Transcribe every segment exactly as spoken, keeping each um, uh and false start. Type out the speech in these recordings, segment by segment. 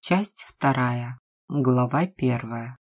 Часть вторая. Глава первая.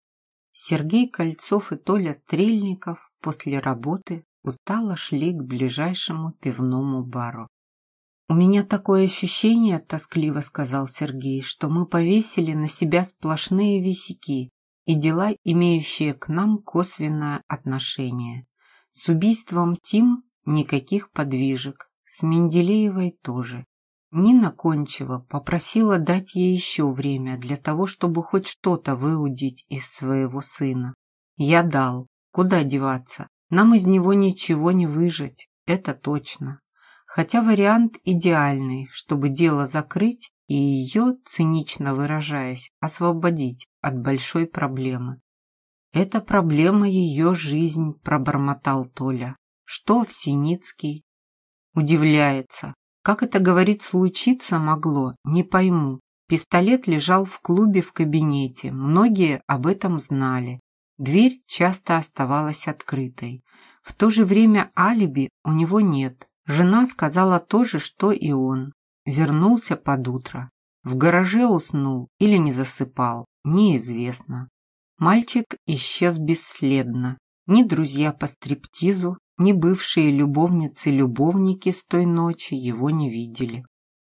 Сергей Кольцов и Толя Стрельников после работы устало шли к ближайшему пивному бару. «У меня такое ощущение, — тоскливо сказал Сергей, — что мы повесили на себя сплошные висяки и дела, имеющие к нам косвенное отношение. С убийством Тим никаких подвижек, с Менделеевой тоже. Нина Кончева попросила дать ей еще время для того, чтобы хоть что-то выудить из своего сына. Я дал. Куда деваться? Нам из него ничего не выжать, это точно. Хотя вариант идеальный, чтобы дело закрыть и ее, цинично выражаясь, освободить от большой проблемы. «Это проблема ее жизнь», – пробормотал Толя. «Что Овсеницкий?» Удивляется. Как это, говорит, случиться могло, не пойму. Пистолет лежал в клубе в кабинете, многие об этом знали. Дверь часто оставалась открытой. В то же время алиби у него нет. Жена сказала то же, что и он. Вернулся под утро. В гараже уснул или не засыпал, неизвестно. Мальчик исчез бесследно. Ни друзья по стриптизу, ни бывшие любовницы-любовники с той ночи его не видели.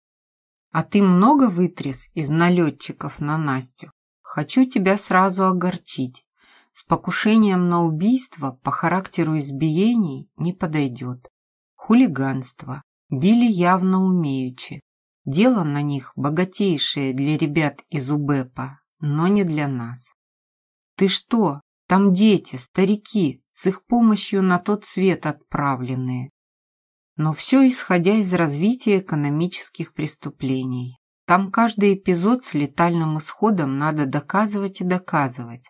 «А ты много вытряс из налетчиков на Настю? Хочу тебя сразу огорчить. С покушением на убийство по характеру избиений не подойдет. Хулиганство. Били явно умеючи. Дело на них богатейшее для ребят из УБЭПа, но не для нас. Ты что? Там дети, старики, с их помощью на тот свет отправленные. Но все исходя из развития экономических преступлений. Там каждый эпизод с летальным исходом надо доказывать и доказывать.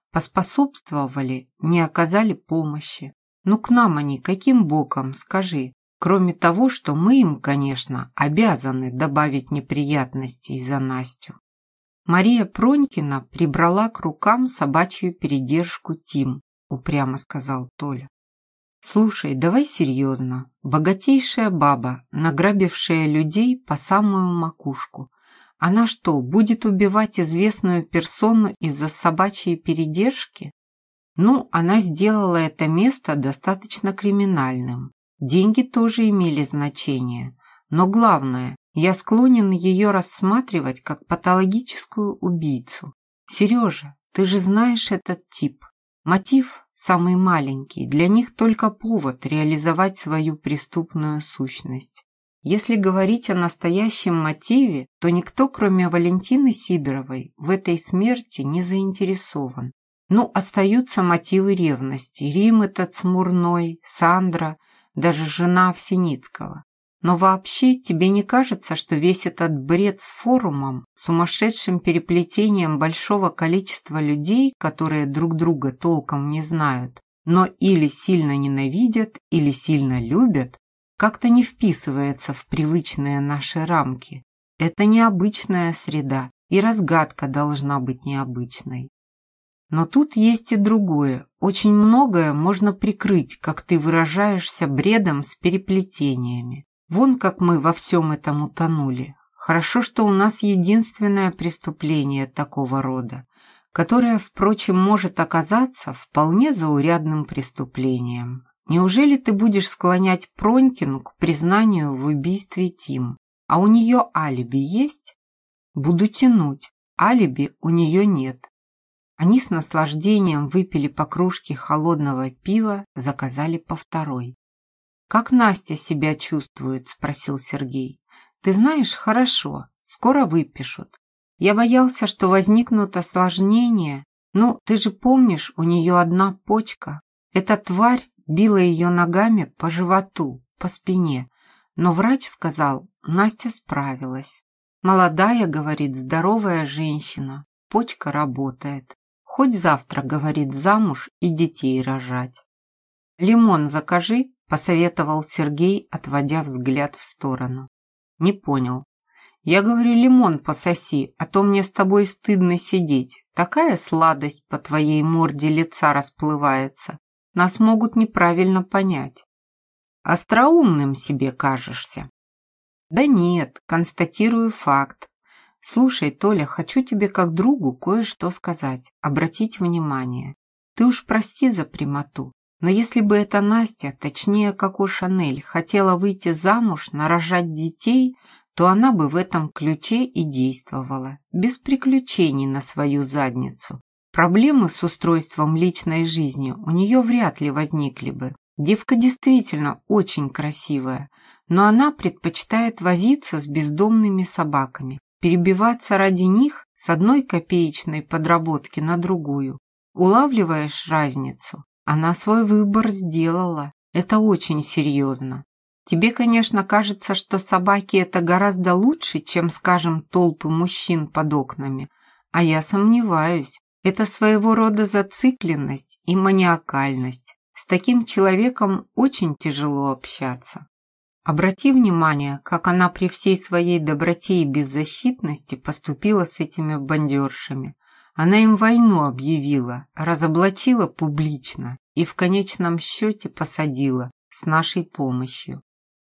Поспособствовали, не оказали помощи. Ну к нам они каким боком, скажи? Кроме того, что мы им, конечно, обязаны добавить неприятностей за Настю. Мария Пронькина прибрала к рукам собачью передержку Тим, упрямо сказал Толя. Слушай, давай серьезно. Богатейшая баба, награбившая людей по самую макушку. Она что, будет убивать известную персону из-за собачьей передержки? Ну, она сделала это место достаточно криминальным. Деньги тоже имели значение. Но главное, я склонен ее рассматривать как патологическую убийцу. Сережа, ты же знаешь этот тип. Мотив самый маленький, для них только повод реализовать свою преступную сущность. Если говорить о настоящем мотиве, то никто, кроме Валентины Сидоровой, в этой смерти не заинтересован. Ну, остаются мотивы ревности. Рим этот смурной, Сандра, даже жена Овсеницкого. Но вообще тебе не кажется, что весь этот бред с форумом, сумасшедшим переплетением большого количества людей, которые друг друга толком не знают, но или сильно ненавидят, или сильно любят, как-то не вписывается в привычные наши рамки? Это необычная среда, и разгадка должна быть необычной. Но тут есть и другое. Очень многое можно прикрыть, как ты выражаешься, бредом с переплетениями. Вон как мы во всем этом утонули. Хорошо, что у нас единственное преступление такого рода, которое, впрочем, может оказаться вполне заурядным преступлением. Неужели ты будешь склонять Пронькину к признанию в убийстве Тим? А у нее алиби есть? Буду тянуть. Алиби у нее нет. Они с наслаждением выпили по кружке холодного пива, заказали по второй. «Как Настя себя чувствует?» – спросил Сергей. «Ты знаешь, хорошо, скоро выпишут. Я боялся, что возникнут осложнения. Ну, ты же помнишь, у нее одна почка. Эта тварь била ее ногами по животу, по спине. Но врач сказал, Настя справилась. Молодая, говорит, здоровая женщина, почка работает. Хоть завтра, говорит, замуж и детей рожать». «Лимон закажи», – посоветовал Сергей, отводя взгляд в сторону. «Не понял. Я говорю, лимон пососи, а то мне с тобой стыдно сидеть. Такая сладость по твоей морде лица расплывается. Нас могут неправильно понять. Остроумным себе кажешься». «Да нет, констатирую факт. Слушай, Толя, хочу тебе как другу кое-что сказать, обратить внимание. Ты уж прости за прямоту, но если бы эта Настя, точнее Коко Шанель, хотела выйти замуж, нарожать детей, то она бы в этом ключе и действовала, без приключений на свою задницу. Проблемы с устройством личной жизни у нее вряд ли возникли бы. Девка действительно очень красивая, но она предпочитает возиться с бездомными собаками, перебиваться ради них с одной копеечной подработки на другую. Улавливаешь разницу? Она свой выбор сделала. Это очень серьезно. Тебе, конечно, кажется, что собаки – это гораздо лучше, чем, скажем, толпы мужчин под окнами. А я сомневаюсь. Это своего рода зацикленность и маниакальность. С таким человеком очень тяжело общаться. Обрати внимание, как она при всей своей доброте и беззащитности поступила с этими бандершами. Она им войну объявила, разоблачила публично и в конечном счете посадила с нашей помощью.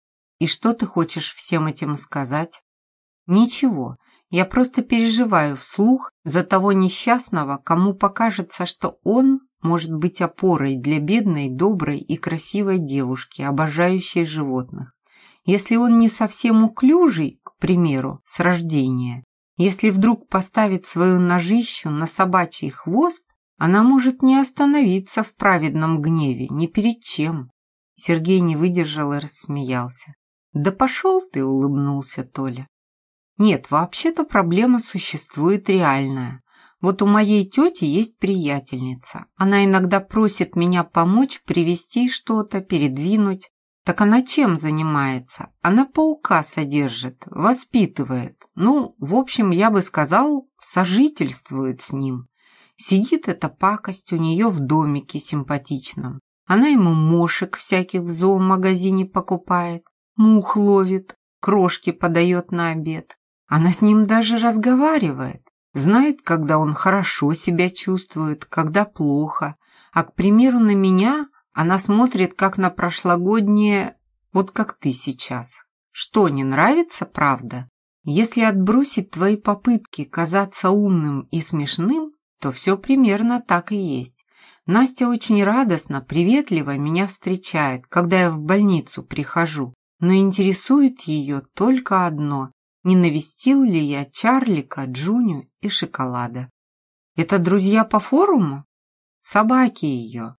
И что ты хочешь всем этим сказать? Ничего, я просто переживаю вслух за того несчастного, кому покажется, что он может быть опорой для бедной, доброй и красивой девушки, обожающей животных. Если он не совсем уклюжий, к примеру, с рождения, если вдруг поставит свою ножищу на собачий хвост, она может не остановиться в праведном гневе ни перед чем. Сергей не выдержал и рассмеялся. «Да пошел ты!» — улыбнулся Толя. «Нет, вообще-то проблема существует реальная. Вот у моей тети есть приятельница. Она иногда просит меня помочь привезти что-то, передвинуть. Так она чем занимается? Она паука содержит, воспитывает. Ну, в общем, я бы сказал, сожительствует с ним. Сидит эта пакость у нее в домике симпатичном. Она ему мошек всяких в зоомагазине покупает, мух ловит, крошки подает на обед. Она с ним даже разговаривает. Знает, когда он хорошо себя чувствует, когда плохо. А, к примеру, на меня она смотрит, как на прошлогоднее, вот как ты сейчас. Что, не нравится, правда? Если отбросить твои попытки казаться умным и смешным, то все примерно так и есть. Настя очень радостно, приветливо меня встречает, когда я в больницу прихожу. Но интересует ее только одно – не навестил ли я Чарлика, Джуню и Шоколада. Это друзья по форуму? Собаки ее.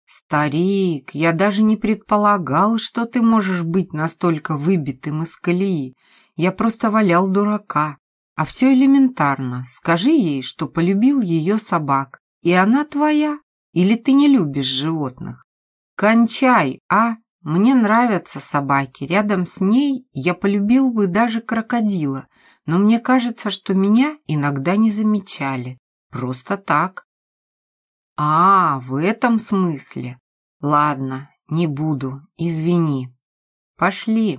Старик, я даже не предполагал, что ты можешь быть настолько выбитым из колеи. Я просто валял дурака. А все элементарно. Скажи ей, что полюбил ее собак. И она твоя? Или ты не любишь животных? Кончай, а? Мне нравятся собаки. Рядом с ней я полюбил бы даже крокодила. Но мне кажется, что меня иногда не замечали. Просто так. А, в этом смысле. Ладно, не буду, извини. Пошли.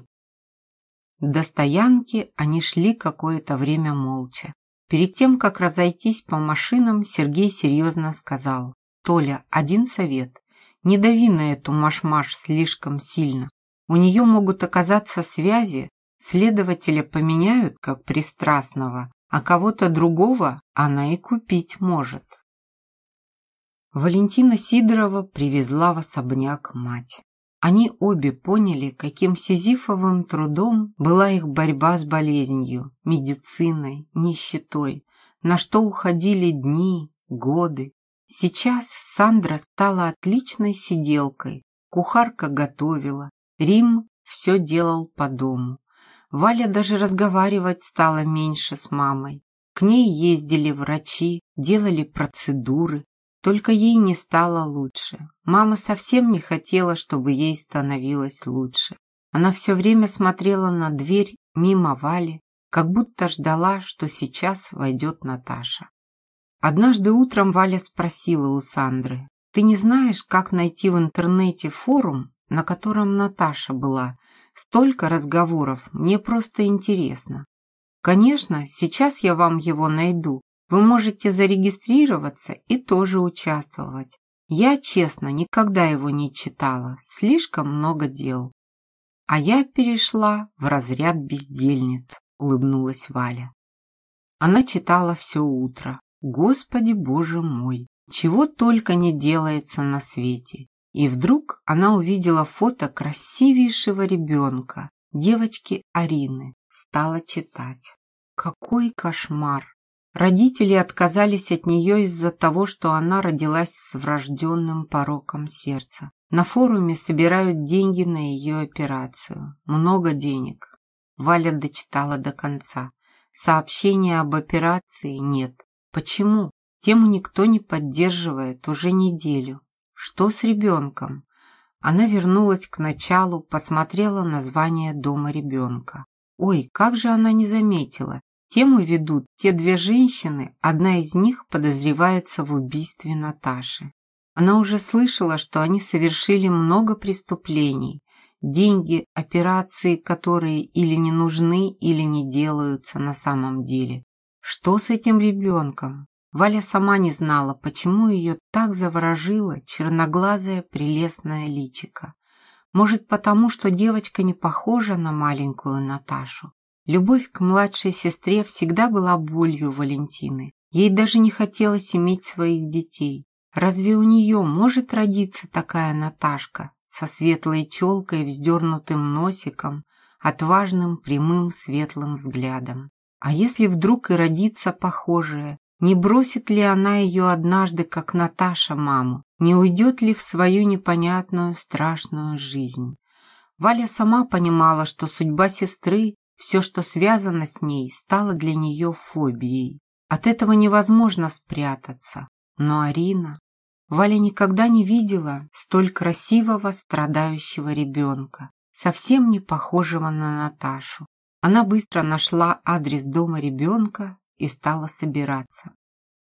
До стоянки они шли какое-то время молча. Перед тем, как разойтись по машинам, Сергей серьезно сказал: «Толя, один совет. Не дави на эту маш-маш слишком сильно. У нее могут оказаться связи, следователя поменяют как пристрастного, а кого-то другого она и купить может». Валентина Сидорова привезла в особняк мать. Они обе поняли, каким сизифовым трудом была их борьба с болезнью, медициной, нищетой, на что уходили дни, годы. Сейчас Сандра стала отличной сиделкой, кухарка готовила, Рим все делал по дому. Валя даже разговаривать стала меньше с мамой. К ней ездили врачи, делали процедуры, только ей не стало лучше. Мама совсем не хотела, чтобы ей становилось лучше. Она все время смотрела на дверь мимо Вали, как будто ждала, что сейчас войдет Наташа. Однажды утром Валя спросила у Сандры: «Ты не знаешь, как найти в интернете форум, на котором Наташа была? Столько разговоров, мне просто интересно». «Конечно, сейчас я вам его найду. Вы можете зарегистрироваться и тоже участвовать. Я, честно, никогда его не читала, слишком много дел». «А я перешла в разряд бездельниц», — улыбнулась Валя. Она читала все утро. Господи, Боже мой, чего только не делается на свете. И вдруг она увидела фото красивейшего ребенка, девочки Арины, стала читать. Какой кошмар! Родители отказались от нее из-за того, что она родилась с врожденным пороком сердца. На форуме собирают деньги на ее операцию. Много денег. Валя дочитала до конца. Сообщения об операции нет. Почему? Тему никто не поддерживает уже неделю. Что с ребенком? Она вернулась к началу, посмотрела название дома ребенка. Ой, как же она не заметила. Тему ведут те две женщины, одна из них подозревается в убийстве Наташи. Она уже слышала, что они совершили много преступлений. Деньги, операции, которые или не нужны, или не делаются на самом деле. Что с этим ребенком? Валя сама не знала, почему ее так заворожило черноглазое прелестное личико. Может, потому, что девочка не похожа на маленькую Наташу. Любовь к младшей сестре всегда была болью Валентины. Ей даже не хотелось иметь своих детей. Разве у нее может родиться такая Наташка со светлой челкой, вздернутым носиком, отважным, прямым, светлым взглядом? А если вдруг и родится похожая, не бросит ли она ее однажды, как Наташа, маму? Не уйдет ли в свою непонятную, страшную жизнь? Валя сама понимала, что судьба сестры, все, что связано с ней, стало для нее фобией. От этого невозможно спрятаться. Но Арина... Валя никогда не видела столь красивого, страдающего ребенка, совсем не похожего на Наташу. Она быстро нашла адрес дома ребенка и стала собираться.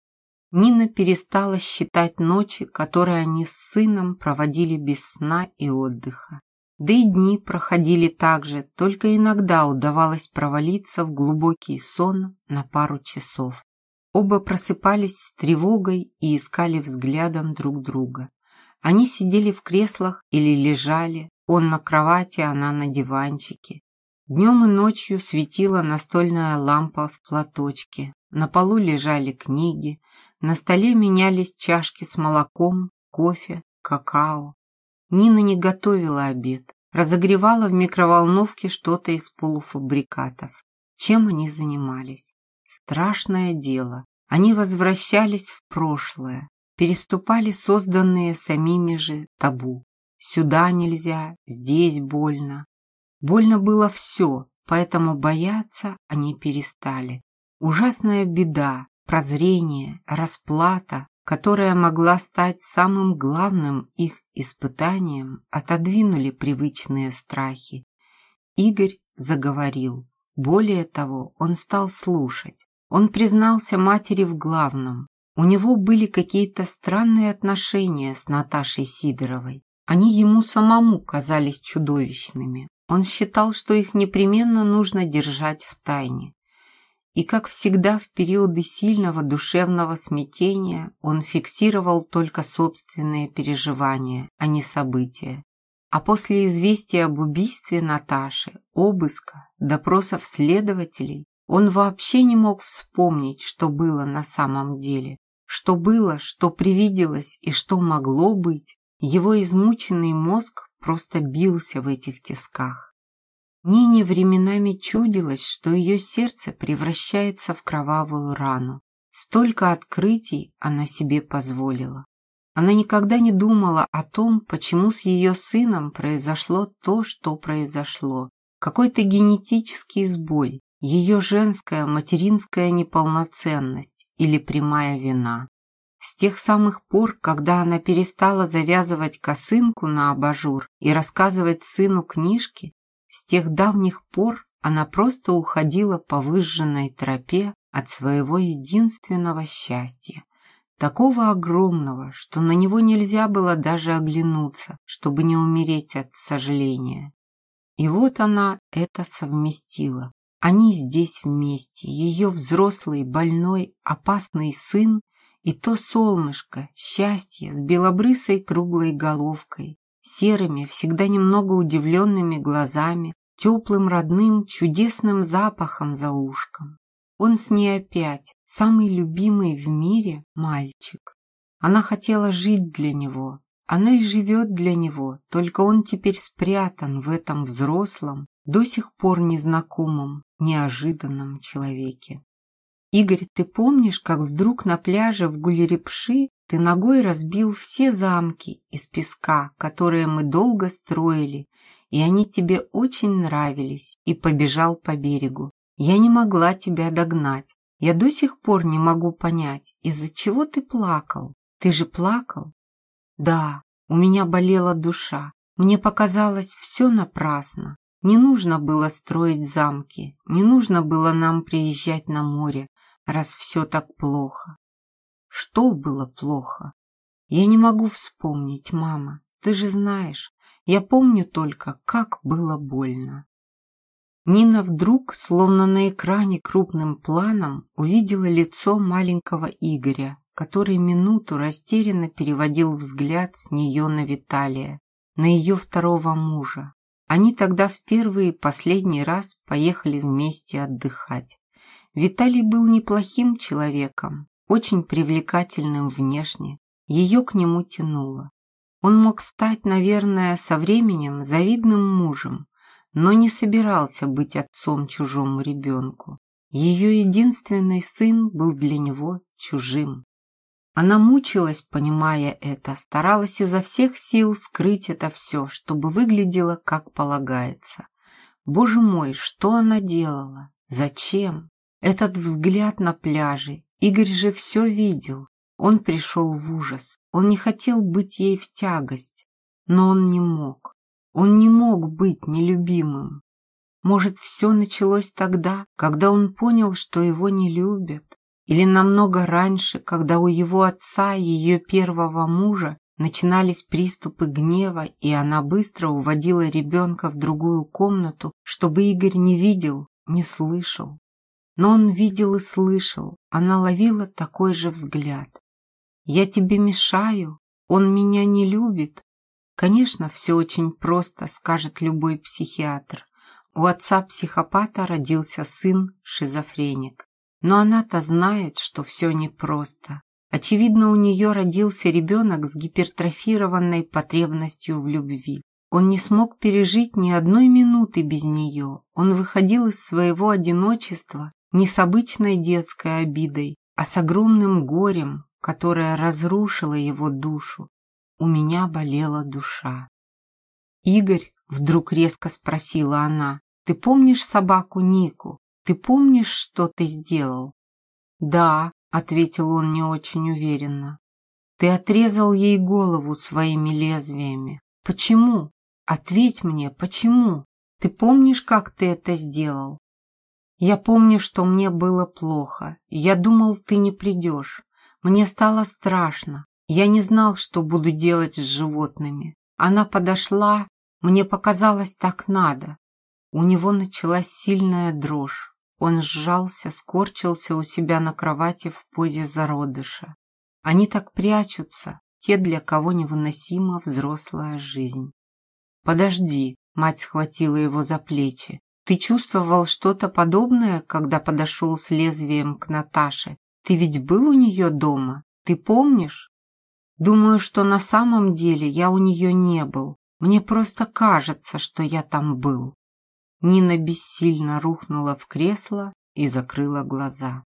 Нина перестала считать ночи, которые они с сыном проводили без сна и отдыха. Да и дни проходили так же, только иногда удавалось провалиться в глубокий сон на пару часов. Оба просыпались с тревогой и искали взглядом друг друга. Они сидели в креслах или лежали, он на кровати, она на диванчике. Днем и ночью светила настольная лампа в платочке, на полу лежали книги, на столе менялись чашки с молоком, кофе, какао. Нина не готовила обед, разогревала в микроволновке что-то из полуфабрикатов. Чем они занимались? Страшное дело. Они возвращались в прошлое, переступали созданные самими же табу. Сюда нельзя, здесь больно. Больно было все, поэтому бояться они перестали. Ужасная беда, прозрение, расплата, которая могла стать самым главным их испытанием, отодвинули привычные страхи. Игорь заговорил. Более того, он стал слушать. Он признался матери в главном. У него были какие-то странные отношения с Наташей Сидоровой. Они ему самому казались чудовищными. Он считал, что их непременно нужно держать в тайне. И, как всегда, в периоды сильного душевного смятения он фиксировал только собственные переживания, а не события. А после известия об убийстве Наташи, обыска, допросов следователей, он вообще не мог вспомнить, что было на самом деле. Что было, что привиделось и что могло быть. Его измученный мозг просто бился в этих тисках. Нине временами чудилось, что ее сердце превращается в кровавую рану. Столько открытий она себе позволила. Она никогда не думала о том, почему с ее сыном произошло то, что произошло. Какой-то генетический сбой, ее женская материнская неполноценность или прямая вина. С тех самых пор, когда она перестала завязывать косынку на абажур и рассказывать сыну книжки, с тех давних пор она просто уходила по выжженной тропе от своего единственного счастья, такого огромного, что на него нельзя было даже оглянуться, чтобы не умереть от сожаления. И вот она это совместила. Они здесь вместе, ее взрослый, больной, опасный сын и то солнышко, счастье с белобрысой круглой головкой, серыми, всегда немного удивленными глазами, теплым, родным, чудесным запахом за ушком. Он с ней опять, самый любимый в мире мальчик. Она хотела жить для него. Она и живет для него, только он теперь спрятан в этом взрослом, до сих пор незнакомом, неожиданном человеке. Игорь, ты помнишь, как вдруг на пляже в Гулерепши ты ногой разбил все замки из песка, которые мы долго строили, и они тебе очень нравились, и побежал по берегу. Я не могла тебя догнать. Я до сих пор не могу понять, из-за чего ты плакал. Ты же плакал? Да, у меня болела душа. Мне показалось, все напрасно. Не нужно было строить замки, не нужно было нам приезжать на море, раз все так плохо. Что было плохо? Я не могу вспомнить, мама. Ты же знаешь, я помню только, как было больно. Нина вдруг, словно на экране крупным планом, увидела лицо маленького Игоря, который минуту растерянно переводил взгляд с нее на Виталия, на ее второго мужа. Они тогда в первый и последний раз поехали вместе отдыхать. Виталий был неплохим человеком, очень привлекательным внешне, ее к нему тянуло. Он мог стать, наверное, со временем завидным мужем, но не собирался быть отцом чужому ребенку. Ее единственный сын был для него чужим. Она мучилась, понимая это, старалась изо всех сил скрыть это все, чтобы выглядело как полагается. Боже мой, что она делала? Зачем? Этот взгляд на пляже. Игорь же все видел. Он пришел в ужас. Он не хотел быть ей в тягость. Но он не мог. Он не мог быть нелюбимым. Может, все началось тогда, когда он понял, что его не любят? Или намного раньше, когда у его отца и ее первого мужа начинались приступы гнева, и она быстро уводила ребенка в другую комнату, чтобы Игорь не видел, не слышал. Но он видел и слышал, она ловила такой же взгляд. «Я тебе мешаю? Он меня не любит?» Конечно, все очень просто, скажет любой психиатр. У отца-психопата родился сын-шизофреник. Но она-то знает, что все непросто. Очевидно, у нее родился ребенок с гипертрофированной потребностью в любви. Он не смог пережить ни одной минуты без нее. Он выходил из своего одиночества не с обычной детской обидой, а с огромным горем, которое разрушило его душу. У меня болела душа. «Игорь», — вдруг резко спросила она, — «ты помнишь собаку Нику? Ты помнишь, что ты сделал?» «Да», — ответил он не очень уверенно. «Ты отрезал ей голову своими лезвиями. Почему? Ответь мне, почему? Ты помнишь, как ты это сделал?» «Я помню, что мне было плохо. Я думал, ты не придешь. Мне стало страшно. Я не знал, что буду делать с животными. Она подошла, мне показалось, так надо». У него началась сильная дрожь. Он сжался, скорчился у себя на кровати в позе зародыша. Они так прячутся, те, для кого невыносима взрослая жизнь. «Подожди», — мать схватила его за плечи. «Ты чувствовал что-то подобное, когда подошел с лезвием к Наташе? Ты ведь был у нее дома? Ты помнишь?» «Думаю, что на самом деле я у нее не был. Мне просто кажется, что я там был». Нина бессильно рухнула в кресло и закрыла глаза.